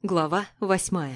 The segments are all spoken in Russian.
Глава 8.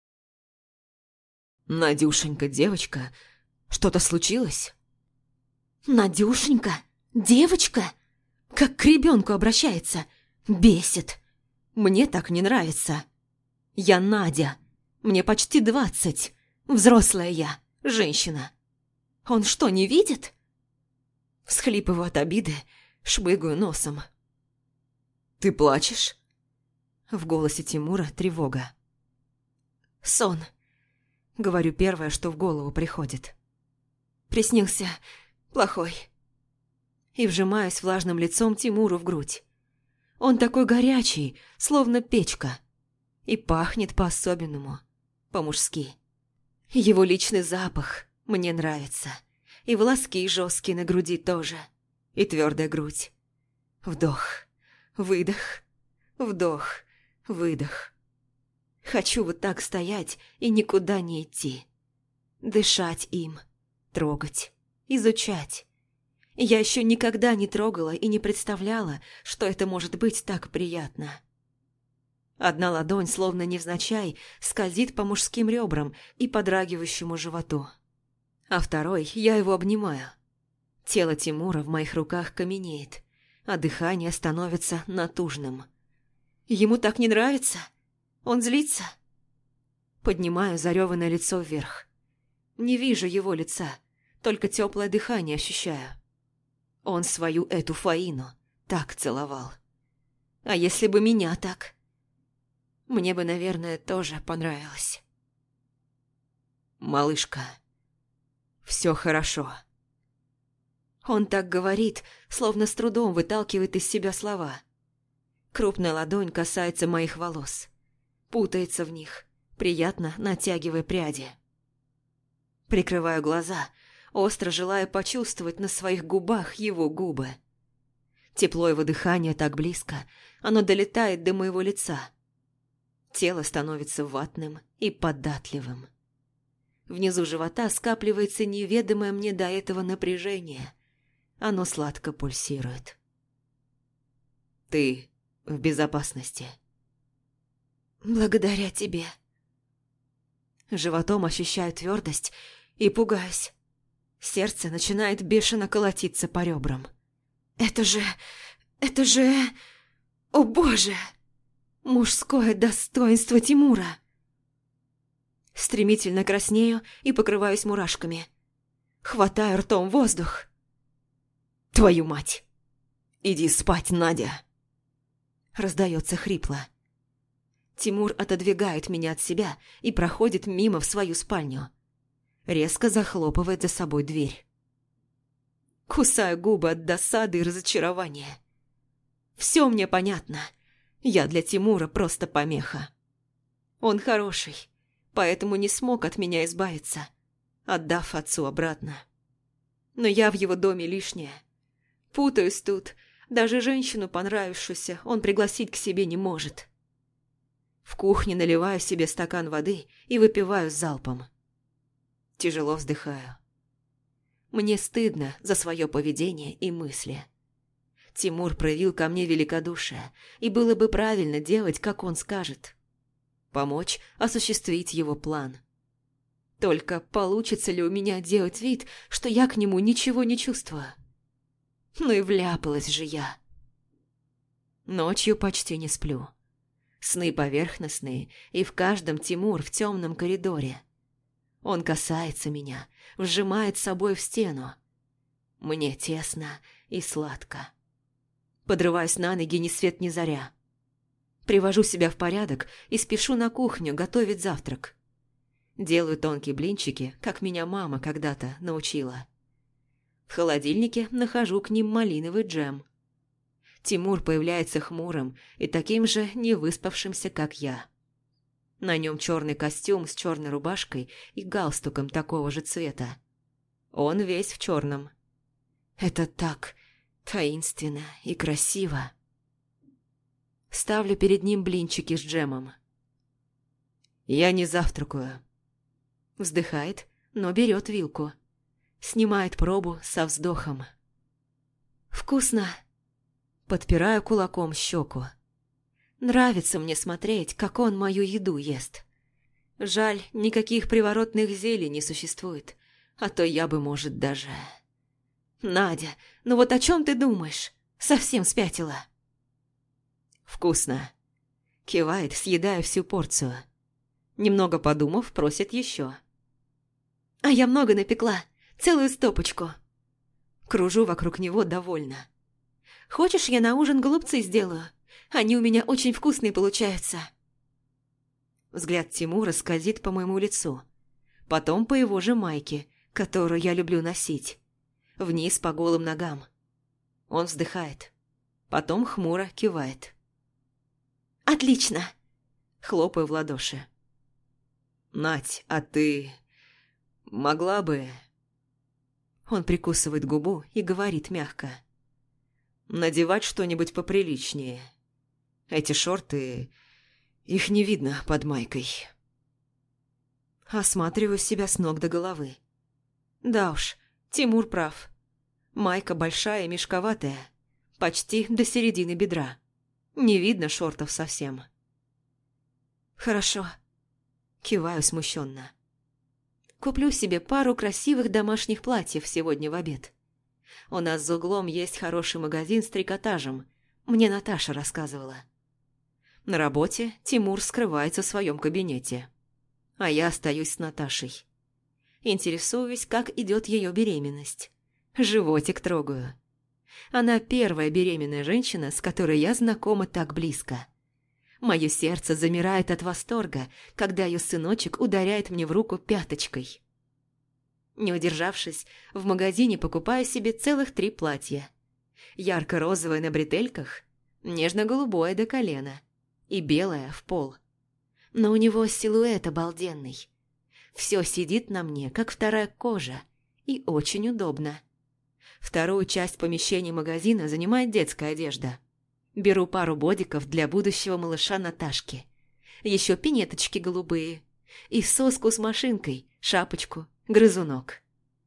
«Надюшенька, девочка, что-то случилось?» «Надюшенька? Девочка? Как к ребенку обращается? Бесит. «Мне так не нравится. Я Надя. Мне почти 20. Взрослая я, женщина. Он что, не видит?» Всхлипываю от обиды, шмыгаю носом. «Ты плачешь?» В голосе Тимура тревога. «Сон», — говорю первое, что в голову приходит. «Приснился плохой». И вжимаюсь влажным лицом Тимуру в грудь. Он такой горячий, словно печка. И пахнет по-особенному, по-мужски. Его личный запах мне нравится. И волоски жесткие на груди тоже. И твердая грудь. Вдох, выдох, вдох, выдох. Хочу вот так стоять и никуда не идти. Дышать им, трогать, изучать. Я еще никогда не трогала и не представляла, что это может быть так приятно. Одна ладонь, словно невзначай, скользит по мужским ребрам и подрагивающему животу. А второй я его обнимаю. Тело Тимура в моих руках каменеет, а дыхание становится натужным. Ему так не нравится? Он злится? Поднимаю зареванное лицо вверх. Не вижу его лица, только теплое дыхание ощущаю. Он свою эту Фаину так целовал. А если бы меня так? Мне бы, наверное, тоже понравилось. «Малышка, все хорошо». Он так говорит, словно с трудом выталкивает из себя слова. Крупная ладонь касается моих волос. Путается в них, приятно натягивая пряди. Прикрываю глаза, остро желая почувствовать на своих губах его губы. Тепло его дыхания так близко, оно долетает до моего лица. Тело становится ватным и податливым. Внизу живота скапливается неведомое мне до этого напряжение. Оно сладко пульсирует. «Ты в безопасности». «Благодаря тебе». Животом ощущаю твердость и пугаюсь. Сердце начинает бешено колотиться по ребрам. Это же... О боже! Мужское достоинство Тимура. Стремительно краснею и покрываюсь мурашками. Хватаю ртом воздух. «Твою мать! Иди спать, Надя!» Раздается хрипло. Тимур отодвигает меня от себя и проходит мимо в свою спальню. Резко захлопывает за собой дверь. Кусаю губы от досады и разочарования. Все мне понятно. Я для Тимура просто помеха. Он хороший, поэтому не смог от меня избавиться, отдав отцу обратно. Но я в его доме лишняя. Путаюсь тут, даже женщину, понравившуюся, он пригласить к себе не может. В кухне наливаю себе стакан воды и выпиваю залпом. Тяжело вздыхаю. Мне стыдно за свое поведение и мысли. Тимур проявил ко мне великодушие, и было бы правильно делать, как он скажет. Помочь осуществить его план. Только получится ли у меня делать вид, что я к нему ничего не чувствую? Ну и вляпалась же я. Ночью почти не сплю. Сны поверхностные, и в каждом Тимур в темном коридоре. Он касается меня, вжимает собой в стену. Мне тесно и сладко. Подрываюсь на ноги ни свет ни заря. Привожу себя в порядок и спешу на кухню готовить завтрак. Делаю тонкие блинчики, как меня мама когда-то научила. В холодильнике нахожу к ним малиновый джем. Тимур появляется хмурым и таким же невыспавшимся, как я. На нем черный костюм с черной рубашкой и галстуком такого же цвета. Он весь в черном. Это так таинственно и красиво. Ставлю перед ним блинчики с джемом. «Я не завтракаю». Вздыхает, но берет вилку. Снимает пробу со вздохом. «Вкусно!» Подпираю кулаком щеку. Нравится мне смотреть, как он мою еду ест. Жаль, никаких приворотных зелий не существует, а то я бы, может, даже... Надя, ну вот о чем ты думаешь? Совсем спятила. Вкусно. Кивает, съедая всю порцию. Немного подумав, просит еще. А я много напекла, целую стопочку. Кружу вокруг него довольно. Хочешь, я на ужин голубцы сделаю? Они у меня очень вкусные получаются. Взгляд Тимура скользит по моему лицу. Потом по его же майке, которую я люблю носить. Вниз по голым ногам. Он вздыхает. Потом хмуро кивает. «Отлично!» Хлопаю в ладоши. «Надь, а ты... могла бы...» Он прикусывает губу и говорит мягко. «Надевать что-нибудь поприличнее. Эти шорты... их не видно под майкой». Осматриваю себя с ног до головы. Да уж, Тимур прав. Майка большая и мешковатая, почти до середины бедра. Не видно шортов совсем. «Хорошо», – киваю смущенно. «Куплю себе пару красивых домашних платьев сегодня в обед. У нас за углом есть хороший магазин с трикотажем, мне Наташа рассказывала. На работе Тимур скрывается в своем кабинете, а я остаюсь с Наташей. Интересуюсь, как идет ее беременность. Животик трогаю. Она первая беременная женщина, с которой я знакома так близко. Мое сердце замирает от восторга, когда ее сыночек ударяет мне в руку пяточкой. Не удержавшись, в магазине покупаю себе целых 3 платья. Ярко-розовое на бретельках, нежно-голубое до колена и белое в пол. Но у него силуэт обалденный. Все сидит на мне, как вторая кожа, и очень удобно. Вторую часть помещения магазина занимает детская одежда. Беру пару бодиков для будущего малыша Наташки. Еще пинеточки голубые. И соску с машинкой, шапочку, грызунок.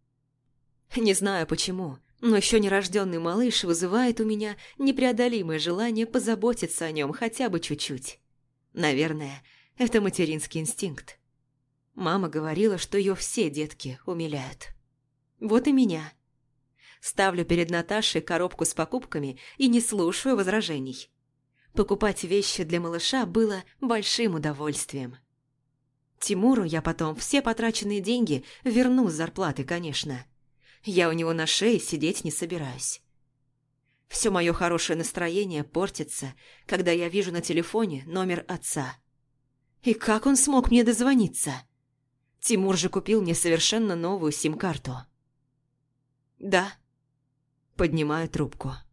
Не знаю почему, но еще нерожденный малыш вызывает у меня непреодолимое желание позаботиться о нем хотя бы чуть-чуть. Наверное, это материнский инстинкт. Мама говорила, что ее все детки умиляют. Вот и меня. Ставлю перед Наташей коробку с покупками и не слушаю возражений. Покупать вещи для малыша было большим удовольствием. Тимуру я потом все потраченные деньги верну с зарплаты, конечно. Я у него на шее сидеть не собираюсь. Все мое хорошее настроение портится, когда я вижу на телефоне номер отца. И как он смог мне дозвониться? Тимур же купил мне совершенно новую сим-карту. «Да». Поднимаю трубку.